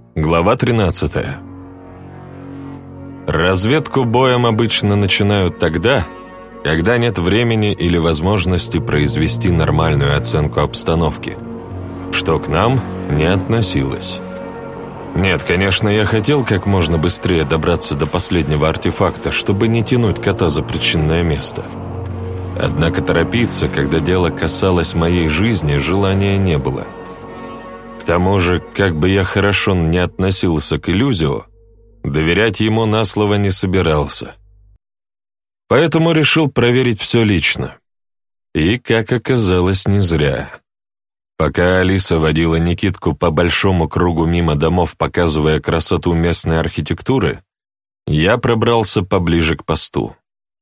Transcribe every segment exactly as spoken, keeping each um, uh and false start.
Глава тринадцатая. Разведку боем обычно начинают тогда, когда нет времени или возможности произвести нормальную оценку обстановки, что к нам не относилось. Нет, конечно, я хотел как можно быстрее добраться до последнего артефакта, чтобы не тянуть кота за причинное место. Однако торопиться, когда дело касалось моей жизни, желания не было. К тому же, как бы я хорошо не относился к Иллюзио, доверять ему на слово не собирался. Поэтому решил проверить все лично. И, как оказалось, не зря. Пока Алиса водила Никитку по большому кругу мимо домов, показывая красоту местной архитектуры, я пробрался поближе к посту.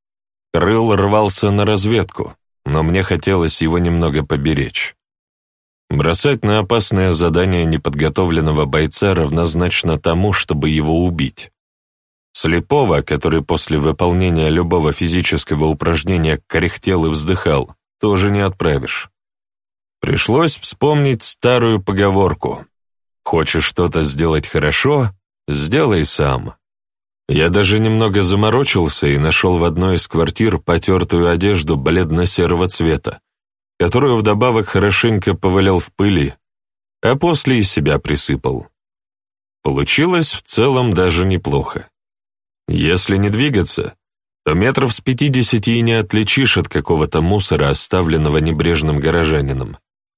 Крыл рвался на разведку, но мне хотелось его немного поберечь. Бросать на опасное задание неподготовленного бойца равнозначно тому, чтобы его убить. Слепого, который после выполнения любого физического упражнения кряхтел и вздыхал, тоже не отправишь. Пришлось вспомнить старую поговорку: «Хочешь что-то сделать хорошо? Сделай сам». Я даже немного заморочился и нашел в одной из квартир потертую одежду бледно-серого цвета, которую вдобавок хорошенько повалял в пыли, а после и себя присыпал. Получилось в целом даже неплохо. Если не двигаться, то метров с пятидесяти и не отличишь от какого-то мусора, оставленного небрежным горожанином.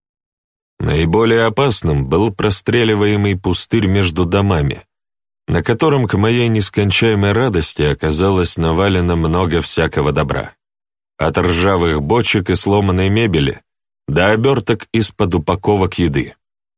Наиболее опасным был простреливаемый пустырь между домами, на котором, к моей нескончаемой радости, оказалось навалено много всякого добра. От ржавых бочек и сломанной мебели до оберток из-под упаковок еды.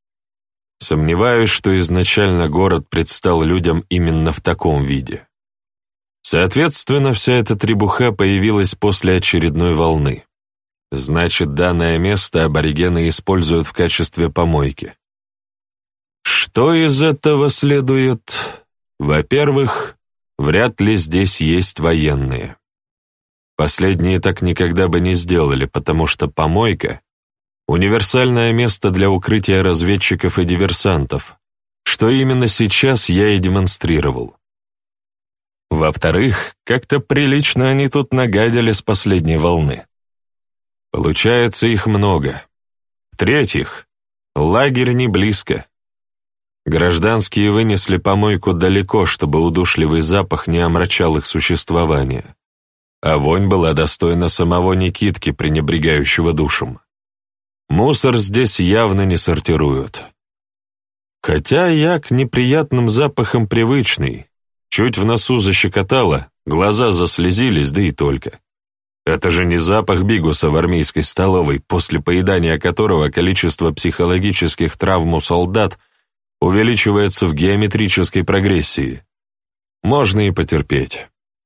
Сомневаюсь, что изначально город предстал людям именно в таком виде. Соответственно, вся эта требуха появилась после очередной волны. Значит, данное место аборигены используют в качестве помойки. Что из этого следует? Во-первых, вряд ли здесь есть военные. Последние так никогда бы не сделали, потому что помойка — универсальное место для укрытия разведчиков и диверсантов, что именно сейчас я и демонстрировал. Во-вторых, как-то прилично они тут нагадили с последней волны. Получается, их много. В-третьих, лагерь не близко. Гражданские вынесли помойку далеко, чтобы удушливый запах не омрачал их существование. А вонь была достойна самого Никитки, пренебрегающего душем. Мусор здесь явно не сортируют. Хотя я к неприятным запахам привычный. Чуть в носу защекотало, глаза заслезились, да и только. Это же не запах бигуса в армейской столовой, после поедания которого количество психологических травм у солдат увеличивается в геометрической прогрессии. Можно и потерпеть.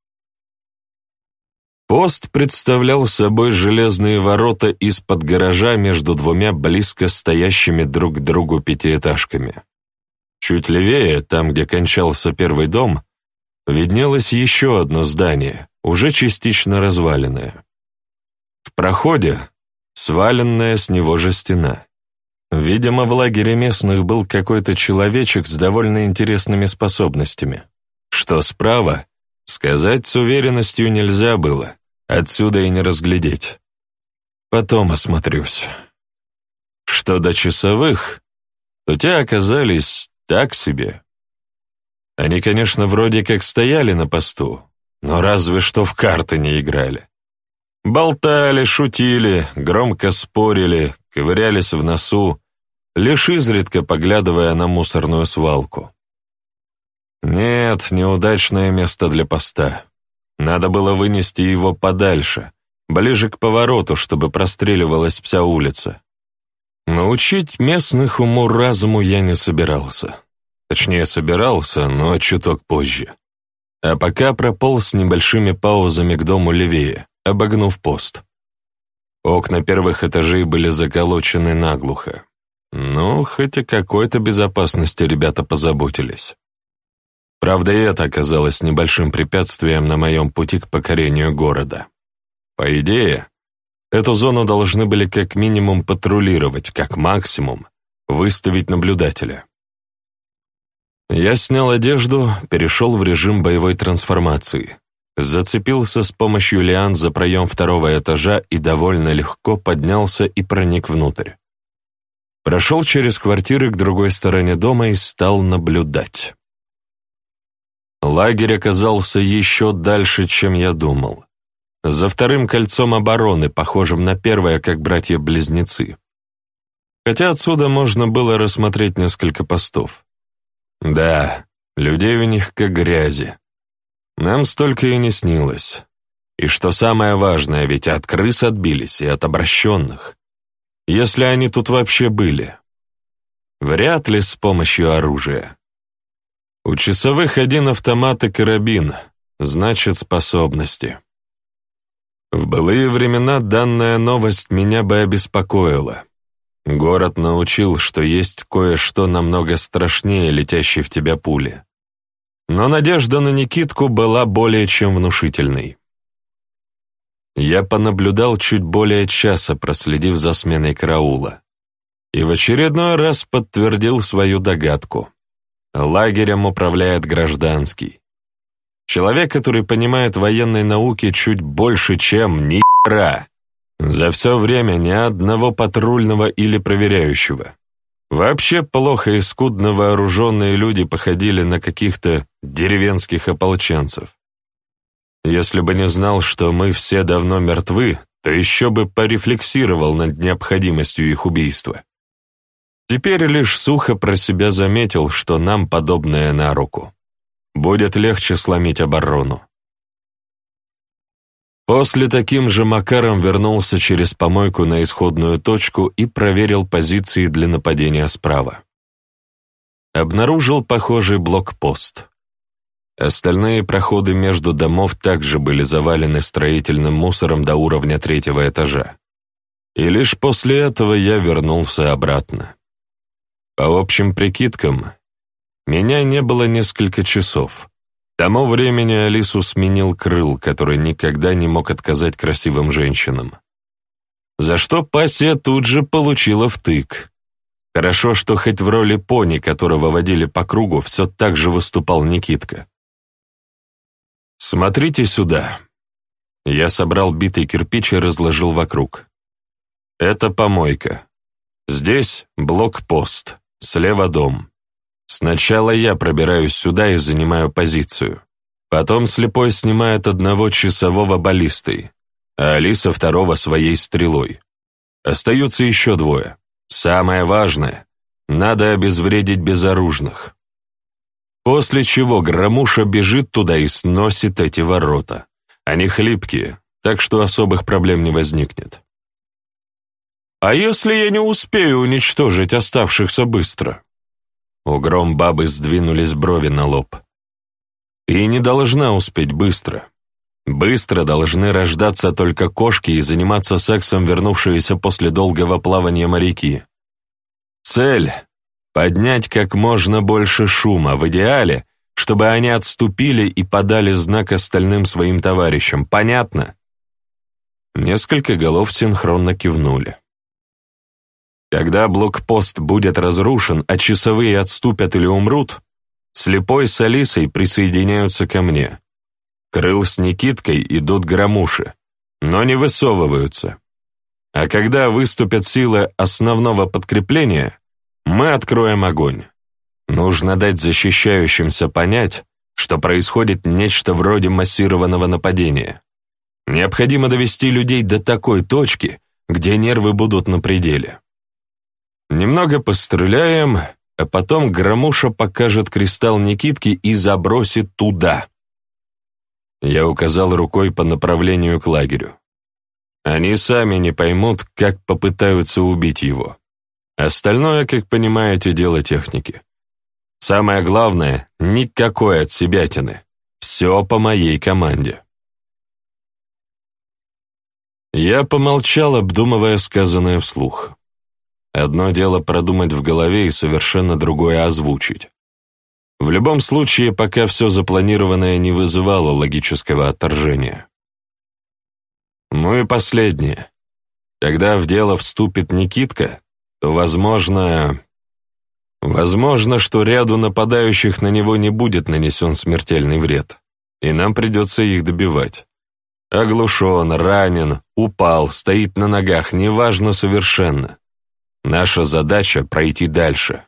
Пост представлял собой железные ворота из-под гаража между двумя близко стоящими друг к другу пятиэтажками. Чуть левее, там, где кончался первый дом, виднелось еще одно здание, уже частично разваленное. В проходе сваленная с него же стена. Видимо, в лагере местных был какой-то человечек с довольно интересными способностями. Что справа, сказать с уверенностью нельзя было, отсюда и не разглядеть. Потом осмотрюсь. Что до часовых, то те оказались так себе. Они, конечно, вроде как стояли на посту, но разве что в карты не играли. Болтали, шутили, громко спорили, ковырялись в носу, лишь изредка поглядывая на мусорную свалку. Нет, неудачное место для поста. Надо было вынести его подальше, ближе к повороту, чтобы простреливалась вся улица. Научить местных уму-разуму я не собирался. Точнее, собирался, но чуток позже. А пока прополз с небольшими паузами к дому левее, обогнув пост. Окна первых этажей были заколочены наглухо. Ну, хоть о какой-то безопасности ребята позаботились. Правда, и это оказалось небольшим препятствием на моем пути к покорению города. По идее, эту зону должны были как минимум патрулировать, как максимум выставить наблюдателя. Я снял одежду, перешел в режим боевой трансформации. Зацепился с помощью лиан за проем второго этажа и довольно легко поднялся и проник внутрь. Прошел через квартиры к другой стороне дома и стал наблюдать. Лагерь оказался еще дальше, чем я думал. За вторым кольцом обороны, похожим на первое, как братья-близнецы. Хотя отсюда можно было рассмотреть несколько постов. Да, людей у них как грязи. Нам столько и не снилось. И что самое важное, ведь от крыс отбились и от обращенных. Если они тут вообще были. Вряд ли с помощью оружия. У часовых один автомат и карабин, значит, способности. В былые времена данная новость меня бы обеспокоила. Город научил, что есть кое-что намного страшнее летящей в тебя пули. Но надежда на Никитку была более чем внушительной. Я понаблюдал чуть более часа, проследив за сменой караула, и в очередной раз подтвердил свою догадку. Лагерем управляет гражданский. Человек, который понимает военной науки чуть больше, чем ни хера. За все время ни одного патрульного или проверяющего. Вообще плохо и скудно вооруженные люди походили на каких-то деревенских ополченцев. Если бы не знал, что мы все давно мертвы, то еще бы порефлексировал над необходимостью их убийства. Теперь лишь сухо про себя заметил, что нам подобное на руку. Будет легче сломить оборону. После таким же макаром вернулся через помойку на исходную точку и проверил позиции для нападения справа. Обнаружил похожий блокпост. Остальные проходы между домов также были завалены строительным мусором до уровня третьего этажа. И лишь после этого я вернулся обратно. По общим прикидкам, меня не было несколько часов. К тому времени Алису сменил Крыл, который никогда не мог отказать красивым женщинам. За что Пассия тут же получила втык. Хорошо, что хоть в роли пони, которого водили по кругу, все так же выступал Никитка. «Смотрите сюда». Я собрал битый кирпич и разложил вокруг. Это помойка. Здесь блокпост, слева дом. Сначала я пробираюсь сюда и занимаю позицию. Потом слепой снимает одного часового баллистой, а Алиса второго своей стрелой. Остаются еще двое. Самое важное — надо обезвредить безоружных. После чего Громуша бежит туда и сносит эти ворота. Они хлипкие, так что особых проблем не возникнет. «А если я не успею уничтожить оставшихся быстро?» У Громбабы сдвинулись брови на лоб. «Ты не должна успеть быстро. Быстро должны рождаться только кошки и заниматься сексом вернувшиеся после долгого плавания моряки. Цель — поднять как можно больше шума, в идеале, чтобы они отступили и подали знак остальным своим товарищам. Понятно?» Несколько голов синхронно кивнули. Когда блокпост будет разрушен, а часовые отступят или умрут, Слепой с Алисой присоединяются ко мне. Крыл с Никиткой идут к Громуше, но не высовываются. А когда выступят силы основного подкрепления, мы откроем огонь. Нужно дать защищающимся понять, что происходит нечто вроде массированного нападения. Необходимо довести людей до такой точки, где нервы будут на пределе. Немного постреляем, а потом Громуша покажет кристалл Никитки и забросит туда. Я указал рукой по направлению к лагерю. Они сами не поймут, как попытаются убить его. Остальное, как понимаете, дело техники. Самое главное, никакой отсебятины. Все по моей команде. Я помолчал, обдумывая сказанное вслух. Одно дело продумать в голове и совершенно другое озвучить. В любом случае, пока все запланированное не вызывало логического отторжения. Ну и последнее. Когда в дело вступит Никитка, то, возможно, Возможно, что ряду нападающих на него не будет нанесен смертельный вред, и нам придется их добивать. Оглушен, ранен, упал, стоит на ногах, неважно совершенно. Наша задача — пройти дальше.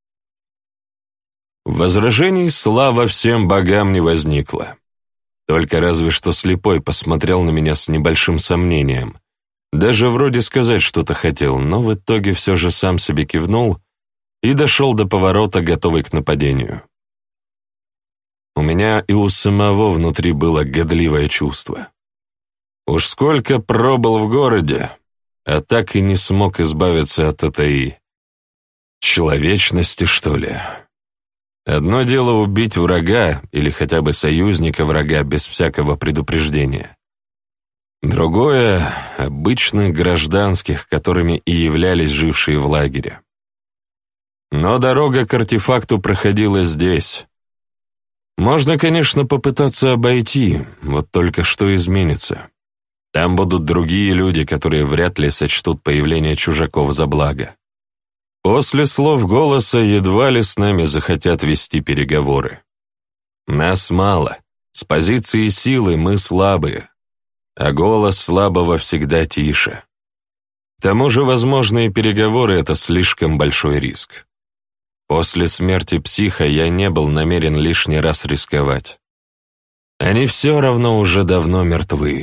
Возражений, слава всем богам, не возникло. Только разве что слепой посмотрел на меня с небольшим сомнением. Даже вроде сказать что-то хотел, но в итоге все же сам себе кивнул и дошел до поворота, готовый к нападению. У меня и у самого внутри было годливое чувство. Уж сколько пробыл в городе, а так и не смог избавиться от этой человечности, что ли. Одно дело убить врага или хотя бы союзника врага без всякого предупреждения. Другое — обычных гражданских, которыми и являлись жившие в лагере. Но дорога к артефакту проходила здесь. Можно, конечно, попытаться обойти, вот только что изменится. Там будут другие люди, которые вряд ли сочтут появление чужаков за благо. После слов голоса едва ли с нами захотят вести переговоры. Нас мало, с позиции силы мы слабые, а голос слабого всегда тише. К тому же возможные переговоры — это слишком большой риск. После смерти психа я не был намерен лишний раз рисковать. Они все равно уже давно мертвы.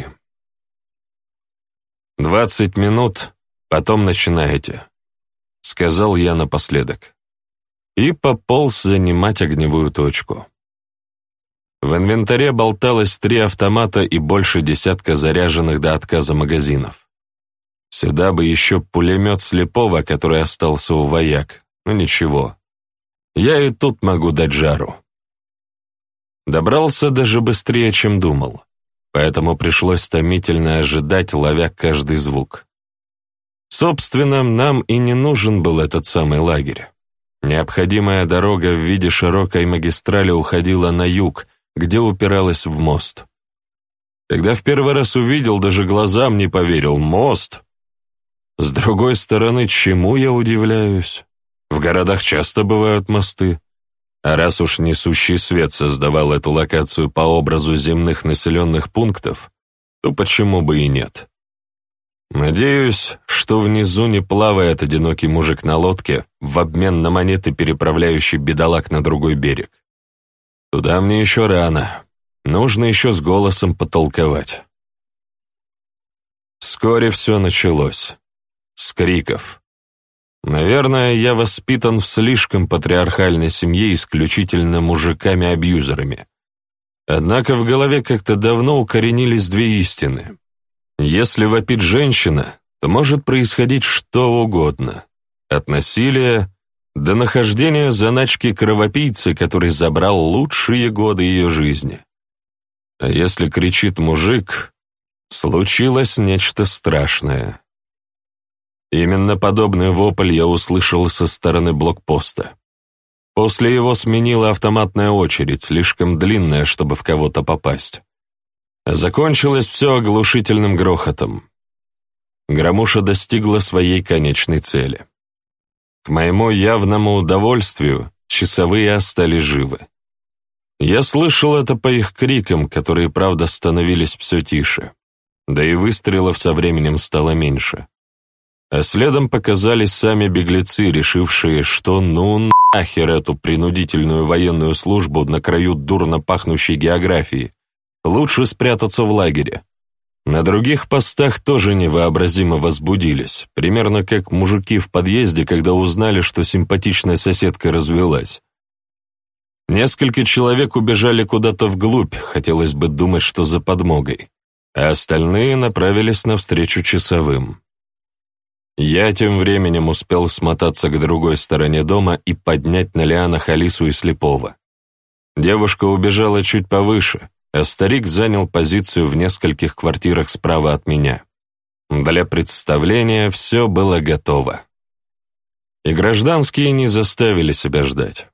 «Двадцать минут, потом начинаете», — сказал я напоследок. И пополз занимать огневую точку. В инвентаре болталось три автомата и больше десятка заряженных до отказа магазинов. Сюда бы еще пулемет слепого, который остался у вояк. Ну ничего, я и тут могу дать жару. Добрался даже быстрее, чем думал. Поэтому пришлось томительно ожидать, ловя каждый звук. Собственно, нам и не нужен был этот самый лагерь. Необходимая дорога в виде широкой магистрали уходила на юг, где упиралась в мост. Когда в первый раз увидел, даже глазам не поверил. Мост! С другой стороны, чему я удивляюсь? В городах часто бывают мосты. А раз уж несущий свет создавал эту локацию по образу земных населенных пунктов, то почему бы и нет? Надеюсь, что внизу не плавает одинокий мужик на лодке в обмен на монеты, переправляющий бедолаг на другой берег. Туда мне еще рано. Нужно еще с голосом потолковать. Вскоре все началось. С криков. Наверное, я воспитан в слишком патриархальной семье исключительно мужиками-абьюзерами. Однако в голове как-то давно укоренились две истины. Если вопит женщина, то может происходить что угодно. От насилия до нахождения заначки кровопийцы, который забрал лучшие годы ее жизни. А если кричит мужик, случилось нечто страшное. Именно подобный вопль я услышал со стороны блокпоста. После его сменила автоматная очередь, слишком длинная, чтобы в кого-то попасть. Закончилось все оглушительным грохотом. Громуша достигла своей конечной цели. К моему явному удовольствию часовые остались живы. Я слышал это по их крикам, которые, правда, становились все тише. Да и выстрелов со временем стало меньше. А следом показались сами беглецы, решившие, что ну нахер эту принудительную военную службу на краю дурно пахнущей географии. Лучше спрятаться в лагере. На других постах тоже невообразимо возбудились, примерно как мужики в подъезде, когда узнали, что симпатичная соседка развелась. Несколько человек убежали куда-то вглубь, хотелось бы думать, что за подмогой, а остальные направились навстречу часовым. Я тем временем успел смотаться к другой стороне дома и поднять на лианах Алису и Слепого. Девушка убежала чуть повыше, а старик занял позицию в нескольких квартирах справа от меня. Для представления все было готово. И гражданские не заставили себя ждать.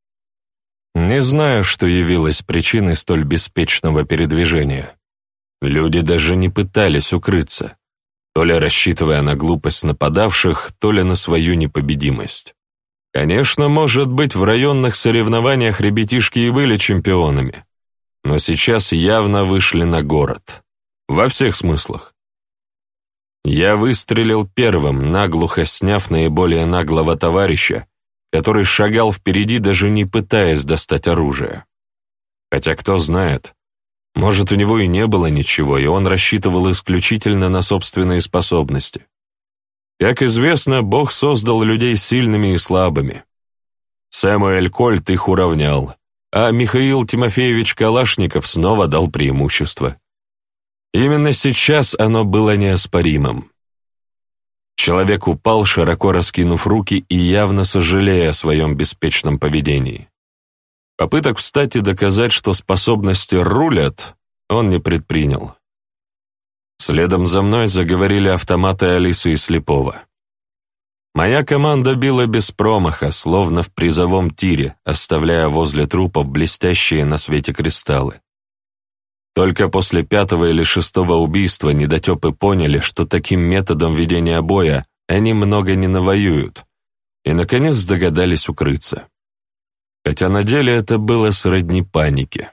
Не знаю, что явилось причиной столь беспечного передвижения. Люди даже не пытались укрыться, то ли рассчитывая на глупость нападавших, то ли на свою непобедимость. Конечно, может быть, в районных соревнованиях ребятишки и были чемпионами, но сейчас явно вышли на город. Во всех смыслах. Я выстрелил первым, наглухо сняв наиболее наглого товарища, который шагал впереди, даже не пытаясь достать оружие. Хотя кто знает, может, у него и не было ничего, и он рассчитывал исключительно на собственные способности. Как известно, Бог создал людей сильными и слабыми. Сэмуэль Кольт их уравнял, а Михаил Тимофеевич Калашников снова дал преимущество. Именно сейчас оно было неоспоримым. Человек упал, широко раскинув руки и явно сожалея о своем беспечном поведении. Попыток встать и доказать, что способности рулят, он не предпринял. Следом за мной заговорили автоматы Алисы и Слепого. Моя команда била без промаха, словно в призовом тире, оставляя возле трупов блестящие на свете кристаллы. Только после пятого или шестого убийства недотепы поняли, что таким методом ведения боя они много не навоюют, и, наконец, догадались укрыться. Хотя на деле это было сродни панике.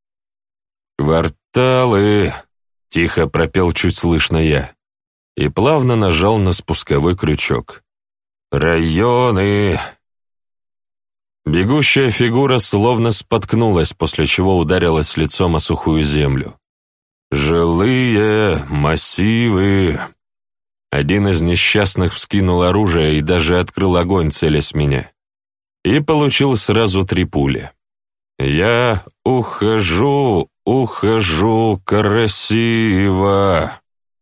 «Кварталы!» — тихо пропел чуть слышно я, и плавно нажал на спусковой крючок. «Районы!» Бегущая фигура словно споткнулась, после чего ударилась лицом о сухую землю. «Жилые массивы!» Один из несчастных вскинул оружие и даже открыл огонь, целясь в меня. И получил сразу три пули. «Я ухожу, ухожу красиво!»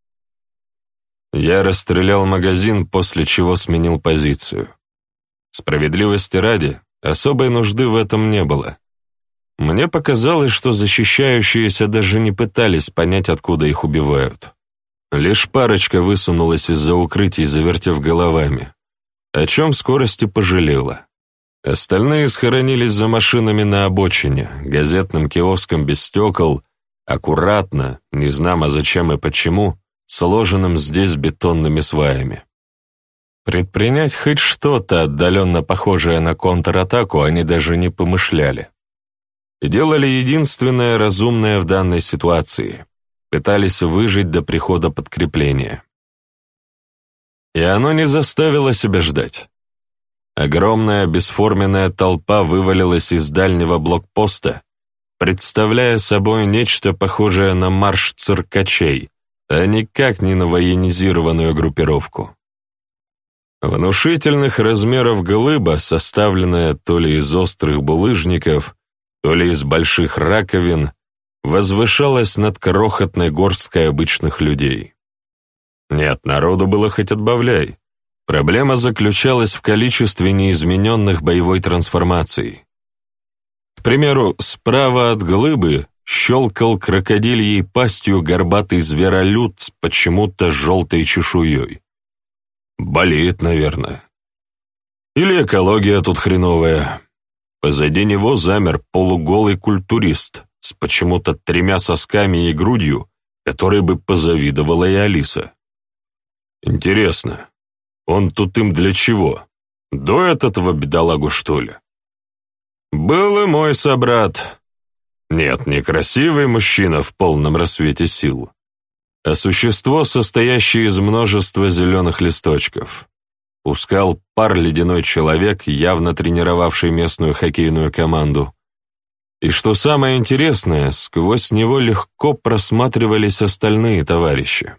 Я расстрелял магазин, после чего сменил позицию. Справедливости ради, особой нужды в этом не было. Мне показалось, что защищающиеся даже не пытались понять, откуда их убивают. Лишь парочка высунулась из-за укрытий, завертев головами, о чем в скорости пожалела. Остальные схоронились за машинами на обочине, газетным киоском без стекол, аккуратно, не знамо зачем и почему, сложенным здесь бетонными сваями. Предпринять хоть что-то, отдаленно похожее на контратаку, они даже не помышляли. И делали единственное разумное в данной ситуации — пытались выжить до прихода подкрепления. И оно не заставило себя ждать. Огромная бесформенная толпа вывалилась из дальнего блокпоста, представляя собой нечто похожее на марш циркачей, а никак не на военизированную группировку. Внушительных размеров глыба, составленная то ли из острых булыжников, то ли из больших раковин, возвышалась над крохотной горсткой обычных людей. Нет, народу было хоть отбавляй. Проблема заключалась в количестве неизмененных боевой трансформаций. К примеру, справа от глыбы щелкал крокодильей пастью горбатый зверолюд с почему-то желтой чешуей. Болеет, наверное. Или экология тут хреновая. Позади него замер полуголый культурист с почему-то тремя сосками и грудью, которой бы позавидовала и Алиса. Интересно, он тут им для чего? Доят этого бедолагу, что ли? Был и мой собрат. Нет, не красивый мужчина в полном рассвете сил, а существо, состоящее из множества зеленых листочков. Пускал пар ледяной человек, явно тренировавший местную хоккейную команду. И что самое интересное, сквозь него легко просматривались остальные товарищи.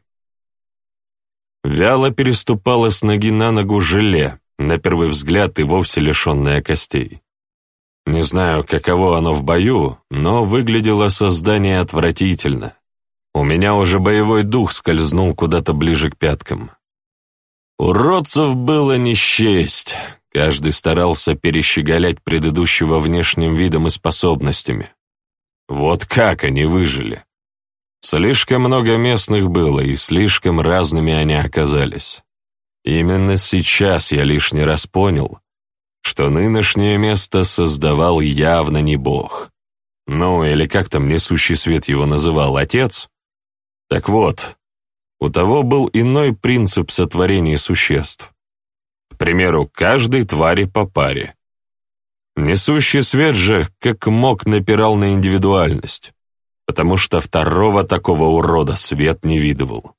Вяло переступало с ноги на ногу желе, на первый взгляд и вовсе лишенное костей. Не знаю, каково оно в бою, но выглядело создание отвратительно. У меня уже боевой дух скользнул куда-то ближе к пяткам. Уродцев было не счесть, каждый старался перещеголять предыдущего внешним видом и способностями. Вот как они выжили. Слишком много местных было, и слишком разными они оказались. Именно сейчас я лишний раз понял, что нынешнее место создавал явно не Бог. Ну, или как там несущий свет его называл, Отец? Так вот, у того был иной принцип сотворения существ. К примеру, каждой твари по паре. Несущий свет же, как мог, напирал на индивидуальность, потому что второго такого урода свет не видывал.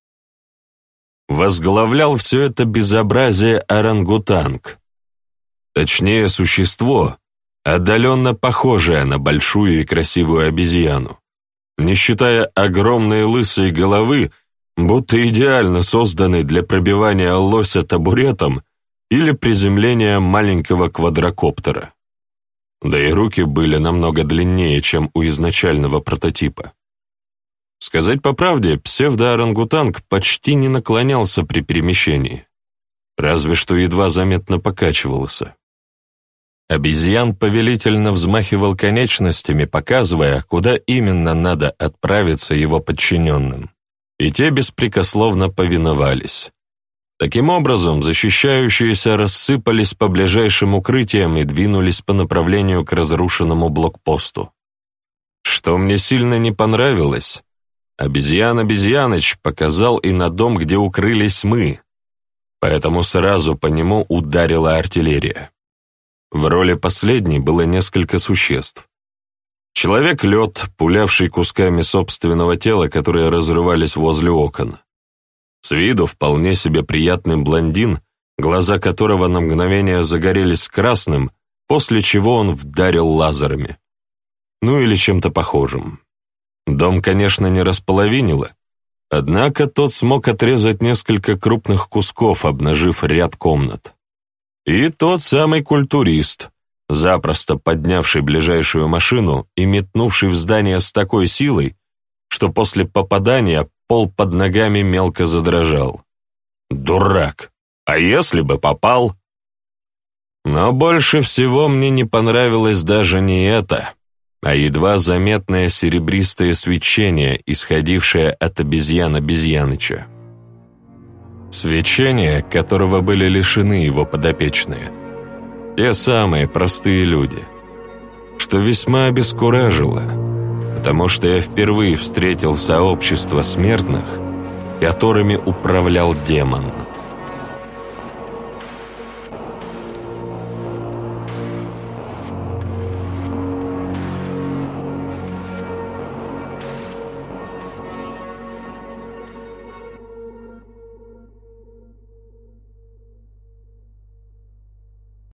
Возглавлял все это безобразие орангутанг, точнее, существо, отдаленно похожее на большую и красивую обезьяну, не считая огромной лысой головы, будто идеально созданной для пробивания лося табуретом или приземления маленького квадрокоптера. Да и руки были намного длиннее, чем у изначального прототипа. Сказать по правде, псевдоорангутанг почти не наклонялся при перемещении, разве что едва заметно покачивался. Обезьян повелительно взмахивал конечностями, показывая, куда именно надо отправиться его подчиненным, и те беспрекословно повиновались. Таким образом, защищающиеся рассыпались по ближайшим укрытиям и двинулись по направлению к разрушенному блокпосту. Что мне сильно не понравилось, обезьян-обезьяныч показал и на дом, где укрылись мы, поэтому сразу по нему ударила артиллерия. В роли последней было несколько существ. Человек-лед, пулявший кусками собственного тела, которые разрывались возле окон. С виду вполне себе приятный блондин, глаза которого на мгновение загорелись красным, после чего он вдарил лазерами. Ну или чем-то похожим. Дом, конечно, не располовинило, однако тот смог отрезать несколько крупных кусков, обнажив ряд комнат. И тот самый культурист, запросто поднявший ближайшую машину и метнувший в здание с такой силой, что после попадания пол под ногами мелко задрожал. Дурак! А если бы попал? Но больше всего мне не понравилось даже не это, а едва заметное серебристое свечение, исходившее от обезьян-обезьяныча. Свечение, которого были лишены его подопечные. Те самые простые люди, что весьма обескуражило, потому что я впервые встретил сообщество смертных, которыми управлял демон.